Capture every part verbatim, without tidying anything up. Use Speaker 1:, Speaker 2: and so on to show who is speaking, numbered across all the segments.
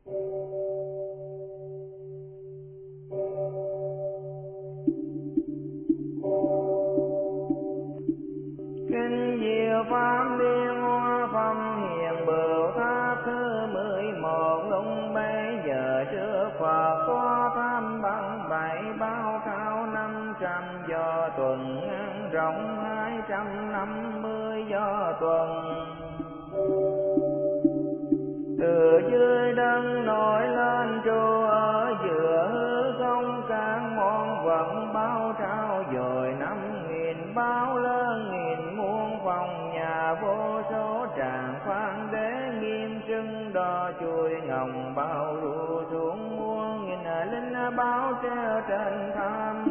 Speaker 1: Kinh diệu pháp liên hoa phong hiền bửu tháp thứ mười một lúc bấy giờ trước Phật có tham bằng bảy bao cao năm trăm do tuần ngăn rộng hai trăm năm mươi do tuần. Từ dưới đất nổi lên trụ ở giữa hư không các môn vận bao trao dồi năm nghìn bao lớn nghìn muôn phòng nhà vô số tràng phan đế nghiêm trưng đo chuôi ngồng bao ru xuống muôn nghìn linh báo treo trên tham.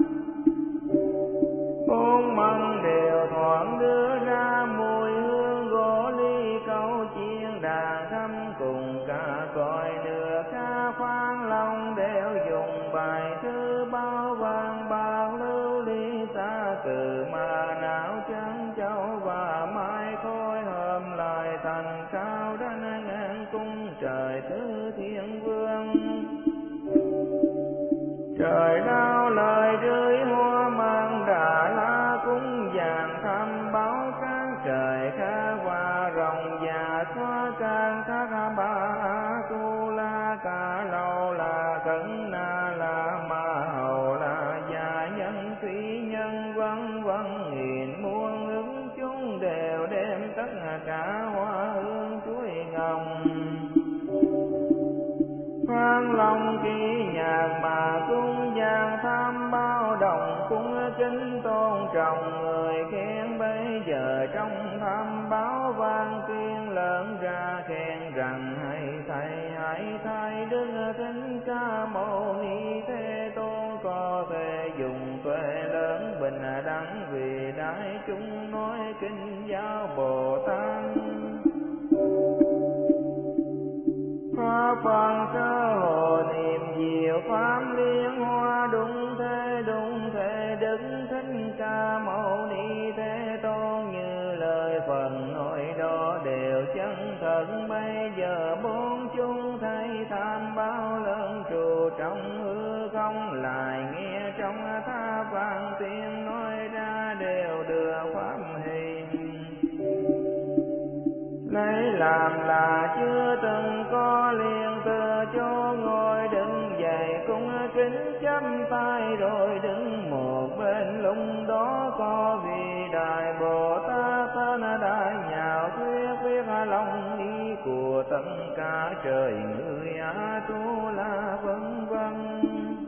Speaker 1: Bốn măng đều thoảng đưa ra mùi hương gỗ ly câu chiên đàn thăm cùng cả cõi nửa ca khoan long đều dùng bài thư bao vàng bạc lưu ly xa cừ mà não chân châu và mai khôi hôm lại thành cao đến ngàn cung trời tứ thiên vương. Trời đau lời rơi hoa mang đà la cúng vàng thăm báo các trời kha và rồng già xoa can thác ba tu la ca lâu là cẩn na la ma hầu là già nhân thủy nhân vân vân nghìn muôn ứng chúng đều đem tất cả hoa hương chuối ngồng. Phan long ký nhạc mà cung vàng tham bao đồng cung kính tôn trọng người khen bây giờ trong tham báo vang tuyên lớn ra khen rằng hãy thầy hãy thay đức thính ca mâu ni thế tôn có thể dùng tuệ lớn bình đẳng vì đại chúng nói kinh giáo Bồ Tát. Pháp phần sơ hồ niệm diệu pháp liên hoa đúng thế đúng thế đức thích ca mâu ni thế tôn như lời phần nói đó đều chân thật. Bây giờ bốn chúng thấy tham bao lớn trụ trong hư không lại nghe trong tha vang tiếng nói ra đều đưa pháp hình lấy làm là chưa từng có liền từ chỗ ngồi đứng dậy cung kính chắp tay rồi đứng một bên lúc đó có vị đại Bồ Tát tên đại nhạo thuyết viết lòng ý của tất cả trời người A Tu La vân vân.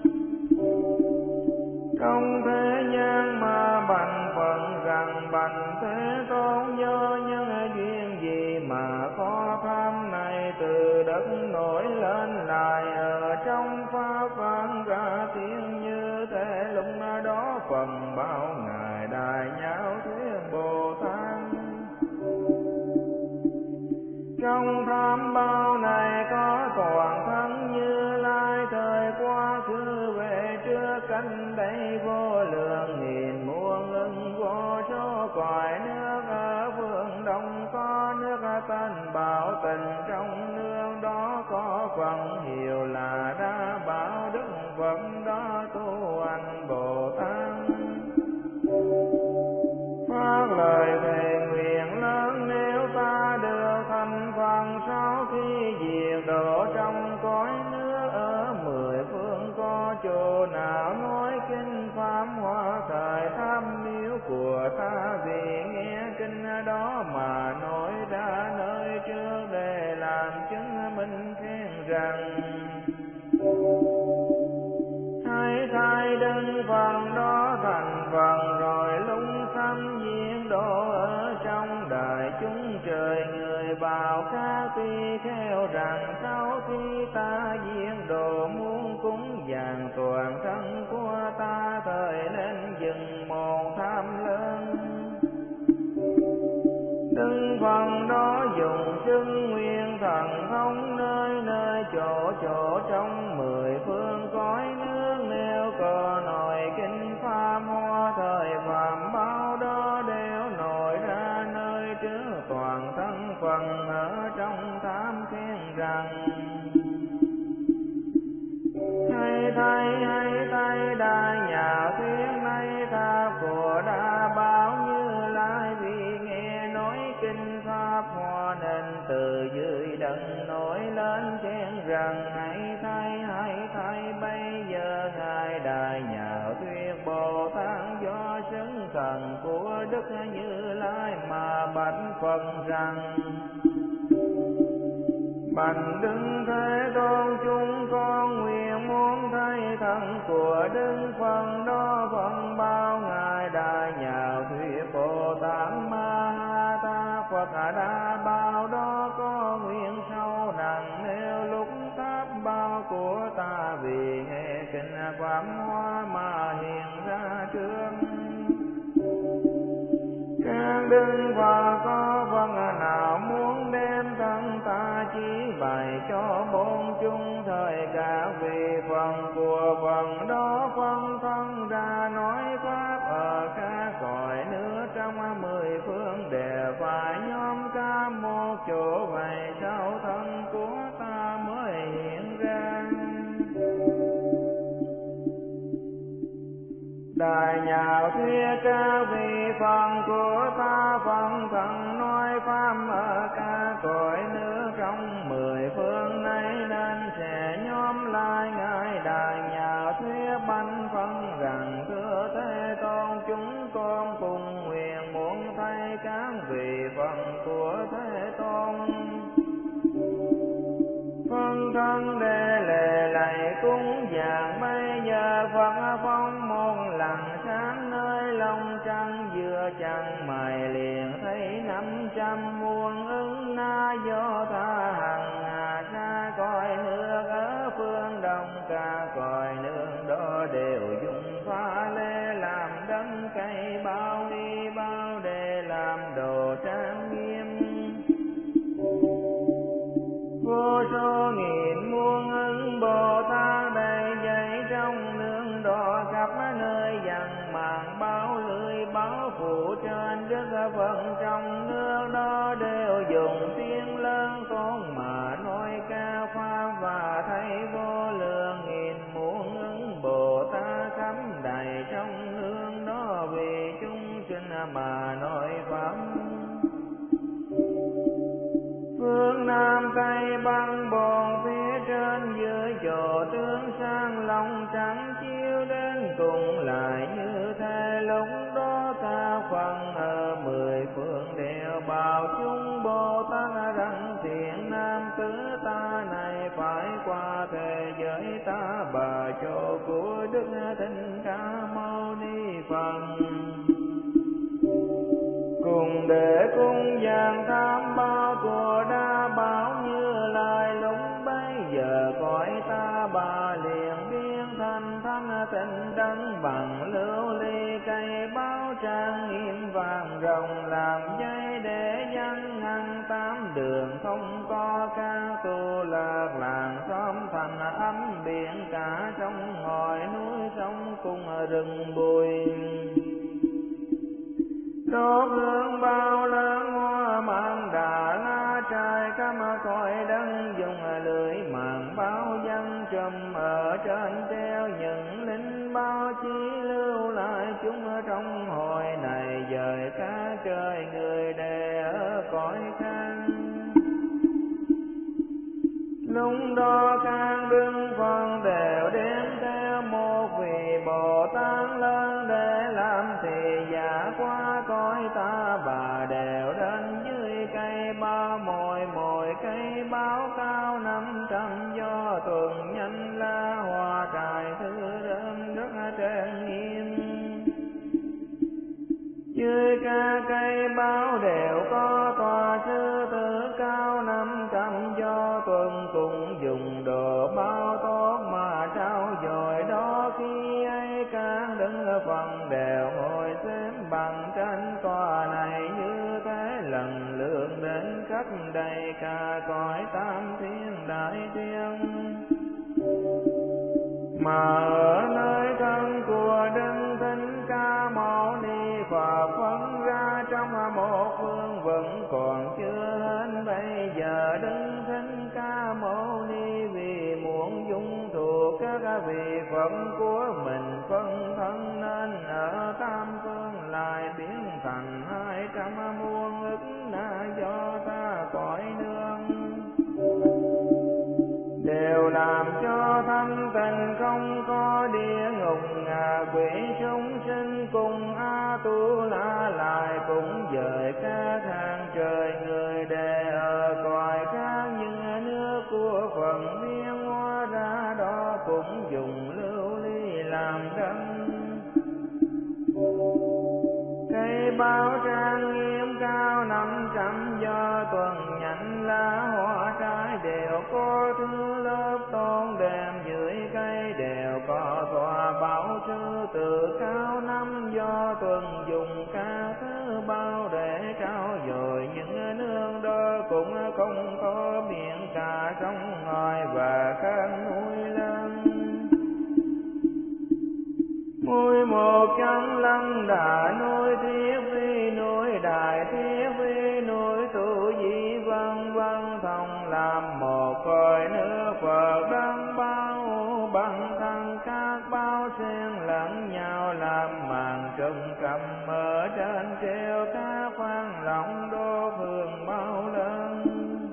Speaker 1: Trong thế gian mà bằng phận rằng bằng thế tôn do nhân duyên gì mà có tham này từ đất nổi lên lại ở trong pháp vang ra tiếng như thế lúc đó phần bao ngài đại nhạo thuyết Bồ Tát. Trong tham bao này có toàn thân Như Lai thời quá khứ về trước cánh đây vô lượng nghìn muôn ưng vô số cõi nước ở phương đông có nước tên Bảo Tình trong nước đó có phần hiệu là Đa Bảo Đức Phật đó tu hành Bồ Tát. Phát lời thề nguyện lớn nếu ta được thành phần sau khi diệt độ trong cõi nước ở mười phương có chỗ nào nói kinh pháp hoa thời tham miếu của ta vì nghe kinh đó mà nói ra nơi trước để làm chứng minh khen rằng hãy thay đứng phần đó thành phần rồi lung xăm diễn độ ở trong đại chúng trời người bảo khác tuy khéo rằng sau khi ta diễn độ muốn cúng dường toàn thân của ta thời nên dừng một tham lớn. Đứng phần đó dùng xưng nguyên thần thông nơi nơi chỗ chỗ trong mười phương cõi nước nếu có nổi kinh pháp hoa thời phạm bao đó đều nổi ra nơi trước toàn thân phần ở trong tham khen rằng lên khen rằng hãy thay hãy thay bây giờ ngài đại nhạo thuyết Bồ Tát do xứng thần của Đức Như Lai mà bạch Phật rằng: Bạch Đức Thế Tôn, chúng con nguyện muốn thấy thân của Đức Phật đó phần bao. Ngài đại nhạo thuyết Bồ Tát Ma Ha Tát Phật Đa Bao đó có nguyện sâu nặng, nếu lúc tháp bao của ta vì nghe kinh Pháp Hoa mà hiện ra trước các đức Phật. Có phần nào muốn đem thân ta chỉ bày cho bốn chúng, thời cả vì phần của phần đó phân thân ra nói pháp ở các cõi nước trong mười phương đều phải nhóm ca một chỗ, vậy sao thân của ta mới hiện ra. Đại nhạo thuyết các vị phần của ta phân thân nói pháp ở các cõi nước trong mười phương này, nên sẽ nhóm lại ngài đại nhạo thuyết bánh phân rằng: Thưa Thế Tôn, chúng con cùng nguyện muốn thấy các vị phần của Thế Tôn phân thân để lệ lạy cúng dường. Bây giờ Phật phong một lần sáng nơi lòng trăng, vừa chẳng mày liền thấy năm trăm muôn ứng na do tha hằng hà xa cõi nước ở phương đông. Cả cõi nước đó đều dùng pha lê làm đấng cây bao y bao để làm đồ trang nghiêm. Vô số nghìn muôn ứng Bồ Tát đầy dày trong nương đỏ khắp nơi, dằn màn báo lưới báo phủ trên Đức Phật trong nước đó, đều dùng tiếng lớn tôn mà nói ca pháp, và thấy vô lượng nghìn muôn ứng Bồ Tát khắp đầy trong nương đó vì chúng sinh mà nói pháp. Phương Nam Tây Bắc bốn phía trên dưới chỗ tướng sang long trắng chiếu đến cùng lại như thế. Lúc đó ta phần ở mười phương đều bảo chúng Bồ Tát rằng: Thiện nam tử ta này phải qua thế giới ta bà chỗ của Đức Thích Ca Mâu Ni Phật, cùng để cung dường tham bao của đa bảo Như Lai. Lúc bấy giờ cõi ta bà liền biến thành thanh tịnh đấng bằng lưu ly cây báo trang nghiêm vàng rồng, làm dây để dân ngăn tám đường không có ca tu lạc làng xóm thành ấm biển cả sông ngòi núi sông cùng rừng bụi. Đốt hương bao lớn hoa mãn đà la trai cắm cõi đấng dùng lưỡi màng bao dân trùm ở trên treo những linh bao chí lưu lại chúng trong hồi này dời cả trời người để ở cõi khác. Lúc đó các đức Phật đều đem theo một vị Bồ Tát lớn để làm thì giả qua cõi ta bà, đều đến dưới cây bao mỗi mỗi cây báo cao năm trăm do tuần nhanh la hoa trài thứ rơm rất trang nghiêm. Dưới ca cây báo đều có tòa sư tử cao năm trăm do tuần cùng dùng đồ bao tốt mà trao dồi đó. Khi ấy các đức Phật đều ngồi xếp bằng trên tòa này như thế, lần lượt đến khắp đầy cả cõi tam thiên đại thiên. Mà ở nơi thân của Đức Thích Ca Mâu Ni Phật phân ra trong một phương vẫn còn chưa hết. Bây giờ Đức Thích Ca Mâu Ni vì muốn dung thuộc các vị Phật của mình phân thân, nên ở tam phương lại biến thành hai trăm muôn ức na do ta cõi nương. đều làm cho thanh tịnh, không có địa ngục ngạ quỷ chúng sinh cùng A Tu La lại cũng dời các hàng trời người để ở cõi khác những nước của phần biến hóa ra đó cũng dùng lưu ly làm đấng. Cây bao trang nghiêm cao năm trăm do tuần nhánh lá hoa trái đều có thứ lớp tôn đèn, dưới cây đều có tòa bảo sư từ cao năm do tuần dùng các thứ bao để trao dồi những nương đó cũng không có biển cả sông ngòi và các núi lớn. Mùi một chân lăng đà núi thiết vi núi đại thiết vi núi tu di vân vân thông làm một cõi nước Phật đấng bao bằng thân các bao xen lẫn nhau làm màn trùng cầm ở trên treo các khoan lòng đô phương bao lớn.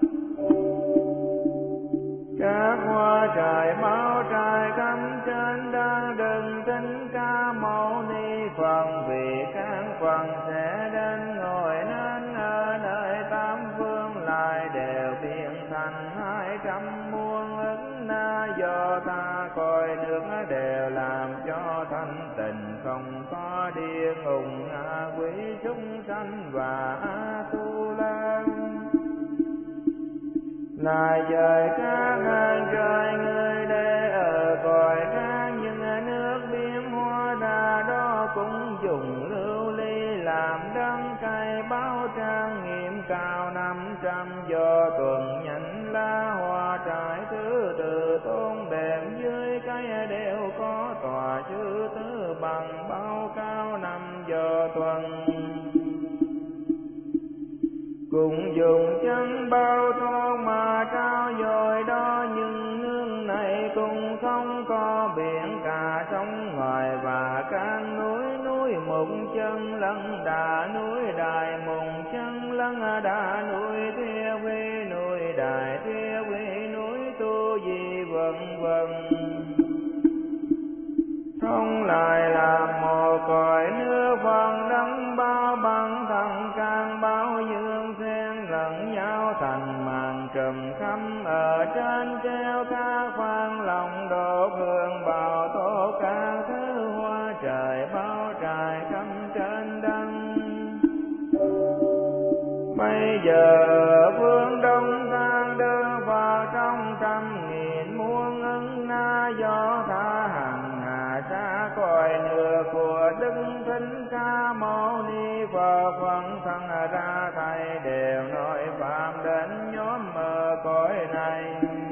Speaker 1: Các hoa trời bao trời cắm trên đang đừng tính ca mâu ni Phật, vì các phần sẽ đến ngồi nên ở nơi tám phương lại đều biến thành hai trăm muôn ứng na do ta coi nước đều làm cho thanh tịnh, không có địa ngục ngạ quỷ chúng sanh và A Tu La lại dời các hàng trời người để ở cõi khác những nước biến hóa ra đó cũng dùng lưu ly làm đấng. Cây bao trang nghiêm cao năm trăm do tuần nhánh lá hoa trái thứ tự tôn đẹp, dưới cây đều có tòa chư tứ bằng bao cao năm do tuần. Cùng dùng chân bao thôn mà trao dồi đó, nhưng nương này cũng không có biển cả sông ngoài và các núi. Núi một chân lân đà núi đại một chân lân đà núi thiết vi núi đại thiết vi núi tu di vân vân thông lại làm một cõi nước phần đấng bao bằng thần can bao dương xen lẫn nhau thành màn trùm khắp ở trên treo các khoan lòng đổ hương bao tổ các thứ hoa trời bao trải khắp trên đấng. Bây giờ phương đông thang đơn vào trong trăm nghìn muôn ứng na do tha hằng hà xa cõi nước của Đức Thích Ca Mâu Ni Phật. Phật thân ra thầy đều nói phạm đến nhóm ở cõi này.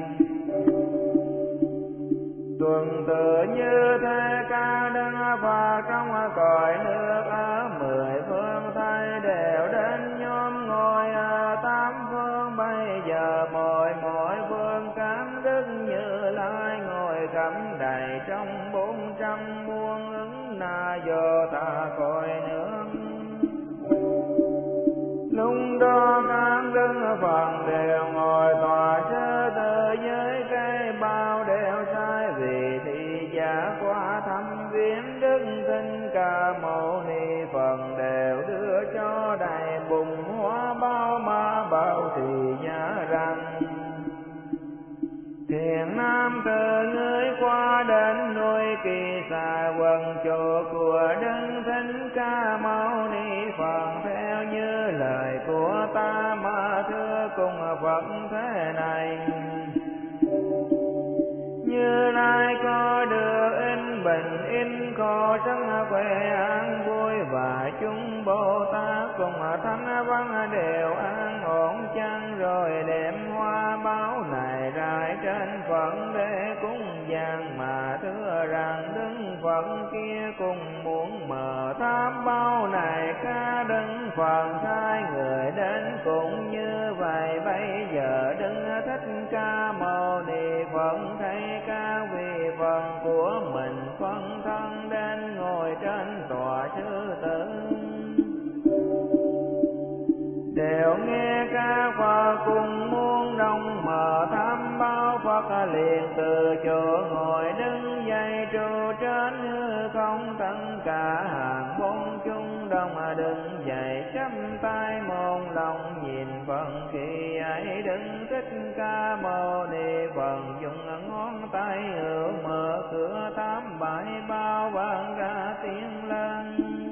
Speaker 1: Tuần tự như thế ca Đức Phật trong cõi nước ở mười phương thầy đều đến nhóm ngồi ở tám phương. Bây giờ mỗi mỗi phương cảm Đức Như Lai ngồi cắm đầy trong bốn trăm muôn ứng na do ta cõi nước. Lúc đó các Đức Phật đều ngồi tòa sơ tự với cây bao đều sai, vì thị giả qua thăm viếng Đức Thích Ca Mâu Ni Phật đều đưa cho đầy bùn hoa bao ma bao thì giá rằng: Thiện nam từ ngươi qua đến núi Kỳ Xà quần chỗ của Đức Thích Ca Mâu Ni Phật, theo như lời của ta mà thưa cùng Phật thế này: Như Lai có được in bình in khổ thân khỏe an vui, và chúng Bồ Tát cùng thánh văn đều an ổn chăng, rồi đem hoa báo này rải trên Phật để cúng dường mà thưa rằng: Đức Phật kia cùng muốn mở tháp bao này ca Đức Phật sai người đến cũng như vậy. Bây giờ Đức Thích Ca Mâu Ni Phật thấy các vị Phật của mình phân thân đến ngồi trên tòa chư tử, đều nghe các Phật cùng muôn đông mở thăm bao Phật thoát liền từ chỗ ngồi đứng dậy trụ trên hư không, tất cả hàng bốn chúng đông đứng dậy chắp tay môn lòng nhìn Phật. Khi ấy đứng Thích Ca Mâu Ni Phật dùng ngón tay hữu mở cửa tám bãi bao vang ra tiếng lớn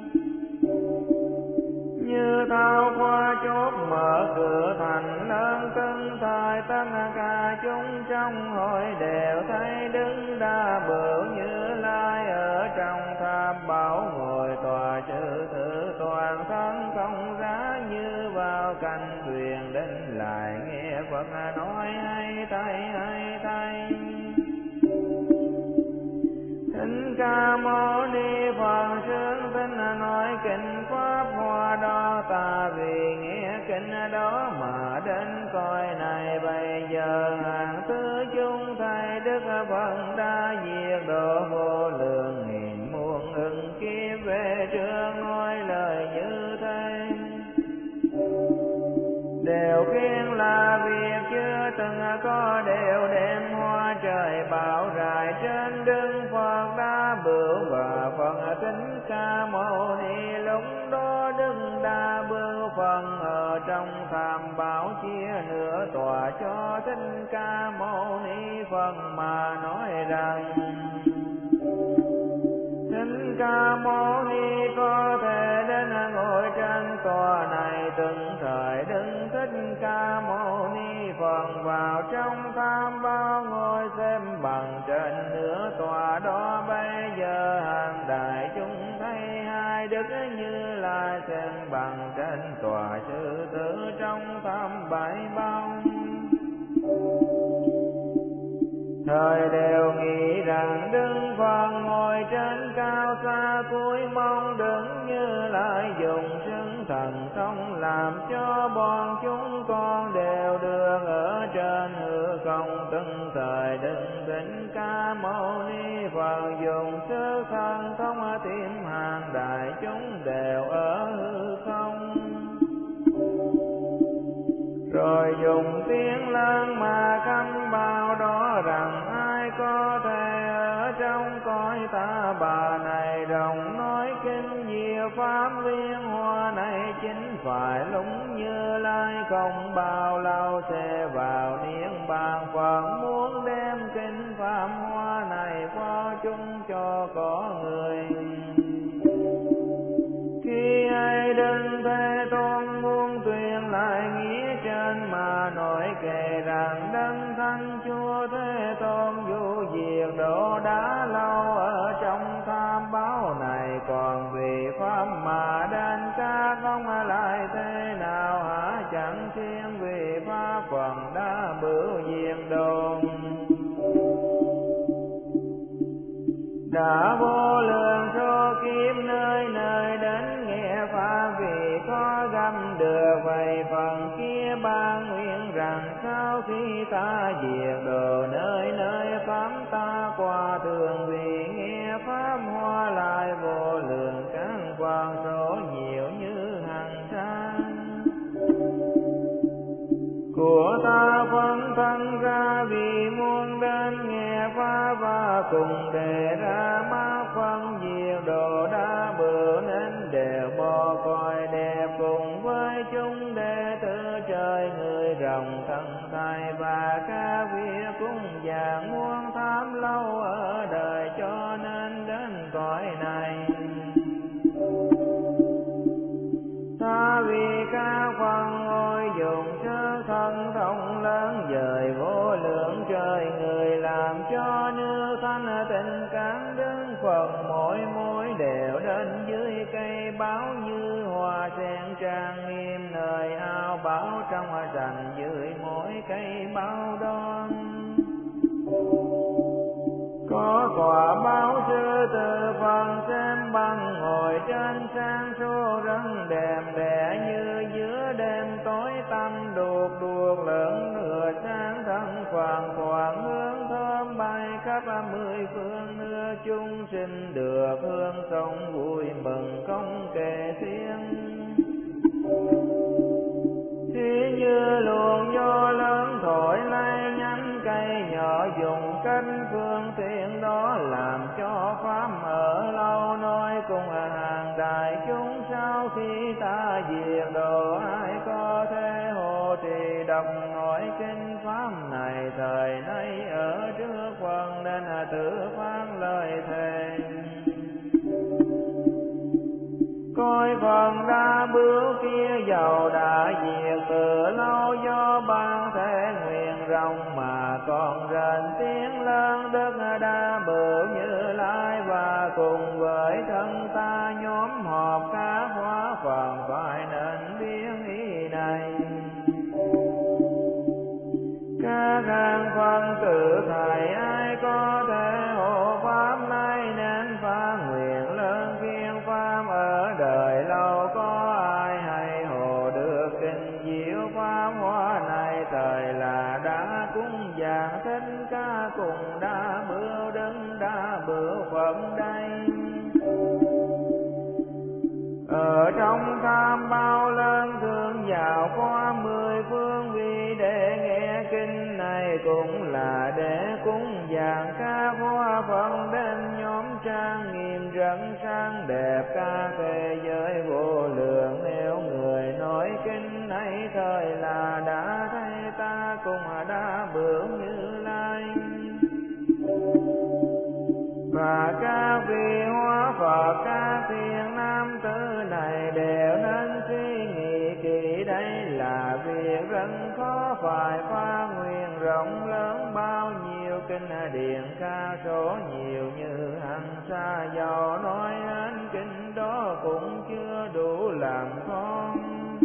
Speaker 1: như thao qua chốt mở cửa thành lớn. Tân thời tất cả chúng trong hội đều thấy đứng đa bửu Như Lai ở trong tham bảo ngồi tòa chư thứ toàn thân không giá như vào cạnh thuyền đến lại nghe Phật nói hay thay hay thay. Thích Ca Mâu Ni Phật sướng tin nói kinh pháp hoa đó, ta vì nghe kinh đó mà đến coi này. Bây giờ hàng tứ chúng thầy Đức Phật đã diệt độ vô lượng nghìn muôn ức kiếp về trước nói lời như thế, đều khen là việc chưa từng có, đều đem hoa trời bảo rải trên Đức Phật Đa Bửu và Phật Thích Ca Mâu Ni. Lúc đó Đức Đa Bửu Phật ở trong tham bảo chia nửa tòa cho Thích Ca Mâu Ni Phật mà nói rằng: Thích Ca Mâu Ni có thể đến ngồi trên tòa này. Từng thời đứng Thích Ca Mâu Ni Phật vào trong tham bao ngồi xem bằng trên nửa tòa đó. Bây giờ hàng đại chúng thấy hai Đức Như Lai xem bằng trên tòa chư tử trong tham bảy bao. Thời đều nghĩ rằng Đức Phật ngồi trên cao xa cuối mong đứng Như Lai dùng xưng thần thông làm cho bọn chúng con đều được ở trên hư không. Từng thời đứng Thích Ca Mâu Ni Phật dùng sức thần thông tìm hàng đại chúng đều ở hư không, rồi dùng tiếng lớn mà khâm bao đó rằng ai có thể ở trong cõi ta bà này. Rồng nói kinh diệu pháp liên hoa này chính phải lúc Như Lai không bao lâu sẽ vào niết bàn. Phật muốn đem kinh pháp hoa này phó chung cho có người. Khi ai Đức Thế Tôn muốn tuyên lại nghĩa trên mà nói kể rằng Đấng Thánh Chúa Thế Tôn vô diệt độ đã lâu ở trong tham báo này. Còn vì pháp mà đến các ông lại thế nào hả? Chẳng thiên vì pháp phần đã bửu diệt độ đã vô lượng số kiếp nơi nơi đến nghe pháp. Vì có gặp được vậy phần kia ban nguyện rằng sau khi ta diệt độ nơi nơi pháp ta qua thường. Vì nghe pháp hoa lại vô lượng các quan số nhiều như hằng san của ta phân thân ra. Vì muốn đến nghe pháp và cùng đề ra mát phân diệt độ đã bửu nên đều bỏ coi đẹp cùng với chúng đệ tử trời người rồng thân thai và các việc cũng dạng muốn tham lâu ở đời cho nên đến cõi này. Ta vì các phần ngôi dùng sơ thân thông lớn dời vô lượng trời người làm cho nước thanh tịnh cán đứng Phật mỗi mối đều đến dưới cây báo như hoa sen trang nghiêm nơi ao báo trong rành dưới mỗi cây báo đoan. Có quả báo sư từ phần xem bằng ngồi trên sang số rất đẹp đẽ như giữa đêm tối tăm đuột đuột lớn nửa sáng thân phàn thoảng hương thơm bay khắp mười phương nưa chúng sinh được hương sống vui mừng không kể xiên. Thì như luồng gió lớn thổi lay nhánh cây nhỏ dùng cánh phương tiện đó làm cho pháp ở lâu. Nói cùng hàng đại chúng sau khi ta diệt độ, ai có thể hộ trì đọc nói kinh pháp này. Thời nay ở trước Phật nên tự phán lời thề. Coi phần đã bước kia dầu đã diệt từ lâu, do ban thế nguyện rộng mà còn rền tiếng lớn. Đức đã bự Như Lai và cùng với thân ta nhóm họp các hóa phần phải nên biến ý này. Các hàng phân tự thầy ai có thể hộ pháp này, nên phá nguyện lớn kiên pháp ở đời lâu. Có ai hay hộ được kinh diệu pháp hóa này. Thời là đã cúng dường Thích Ca cùng đã bưu đứng đã bưu Phật đây. Ở trong tham bao lớn thương vào qua mười phương vì để nghe kinh này, cũng là để cúng dường các hóa phận đến nhóm trang nghiêm rạng sáng đẹp ca thế giới vô lượng. Nếu người nói kinh này thời là đã thấy ta cũng đã bướng Như Lai. Và các vị hóa Phật các thiện nam tử này đều nên suy nghĩ kỹ, đây là việc rất khó phải phá nguyện rộng lớn. Bao nhiêu kinh điển ca số nhiều như hằng sa, dầu nói đến kinh đó cũng chưa đủ làm con.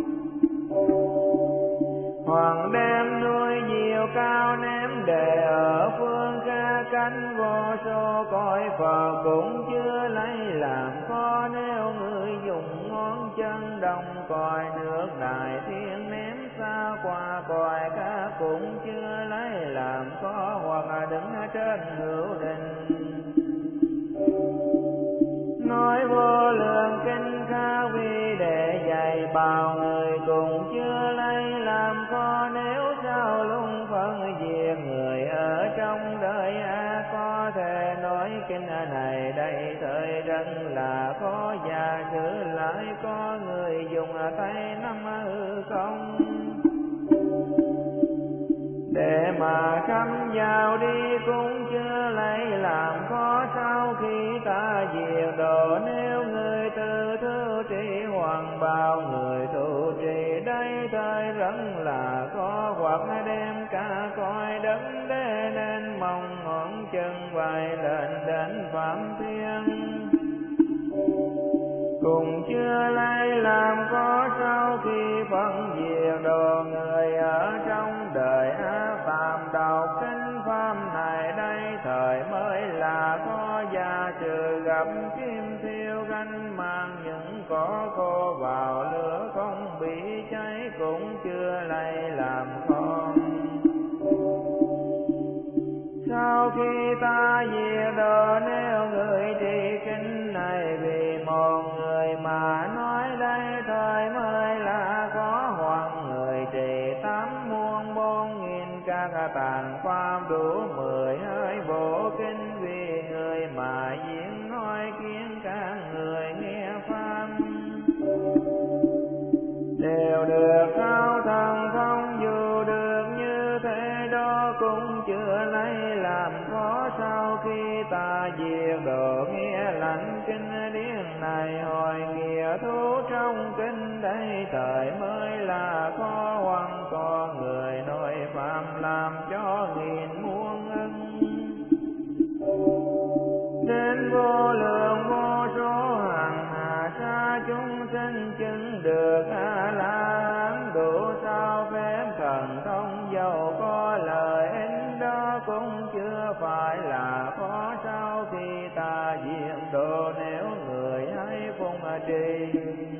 Speaker 1: Hoàng đem nuôi diều cao ném để ở phương xa cánh, vô số cõi Phật cũng chưa lấy làm khó. Nếu người dùng ngón chân đồng còi nước đại thiên ném xa qua còi cá cũng chưa lấy làm khó. Hoặc đứng trên hữu đình nói vô lượng kinh khá vi để dạy bao người cũng chưa lấy làm khó. Nếu sao lung phân diệt người ở trong đời a, có thể nói kinh này đây thời rất là khó. Và sự lại có người dùng tay nắm hư không để mà khâm vào đi cũng chưa lấy làm khó. Sau khi ta diệt độ nếu người tự thứ trị hoàng bao người tu trì đây thời rất là khó. Hoặc đem cả coi đất đế nên mong ngón chân vai lên đến phạm thiên cùng chưa lấy làm có. Sau khi phân diệt đồ người ở trong đời á, tạm đọc kinh pháp này đây thời mới là có. Gia trừ gặp kim thiêu ganh mang những cỏ khô vào lửa không bị cháy cũng chưa lấy làm con. Sau khi ta diệt độ nếu người trì kinh này, vì một người mà nói đây thời mới là có. Hoặc người trì tám muôn bốn nghìn các tạng pháp đủ mười hơi bộ kinh, vì người mà diễn nói kiến các người nghe pháp đều được cao thần không. Dù được như thế đó cũng chưa lấy làm khó. Sau khi ta diệt độ nghe lành kinh điển này, hồi nghĩa thú trong kinh đây thời mới là khó. Hoặc có người nói phạm làm cho nghìn muôn ân đến vô lượng vô số hằng hà sa chúng sinh chứng được a la hán đủ sao phép thần thông. Dầu có lời in đó cũng chưa phải là khó. Sau khi ta diệt độ nếu người hay phụng trì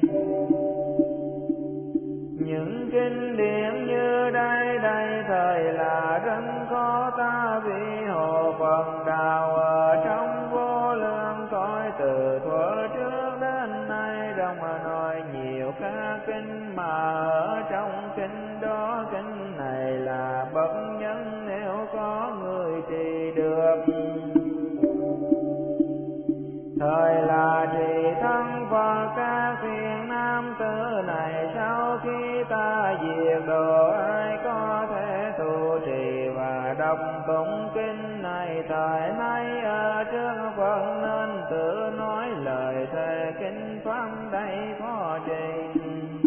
Speaker 1: những kinh điển như đây đây thời là rất khó. Ta vì hộ phần đạo ở trong vô lượng cõi từ thuở trước đến nay. Trong nói nhiều ca kinh mà ở trong kinh đó kinh này là bậc nhân nếu có đọc tụng kinh này thời nay ở trước Phật nên tự nói lời thề kinh pháp đây có trì.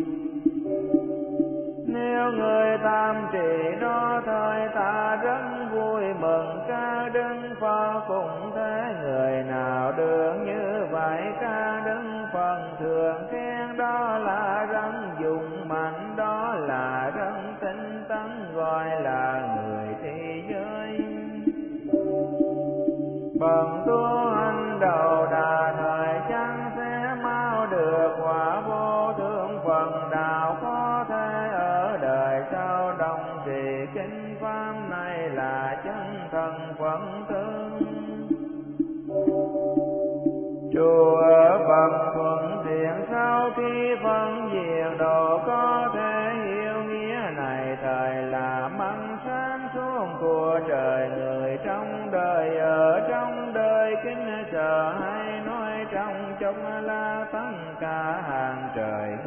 Speaker 1: Nếu người tam trì đó thời ta rất vui mừng ca đức Phật cũng thế, người nào được như vậy ca đức Phật thường khen đó là rất dụng mạnh, đó là rất tinh tấn gọi là người trì giới. Bần tu hành đầu đà thời chẳng sẽ mau được quả vô thượng Phật đạo có thể ở đời sau đồng trì kinh pháp này là chân thần Phật tướng. Chùa ở Bằng Thuận Thiện sau khi phân diệt độ có thể hiểu nghĩa này thời là măng sáng xuống của trời người trong đời ở trong đời kính sợ hay nói trong chốc là tất cả hàng trời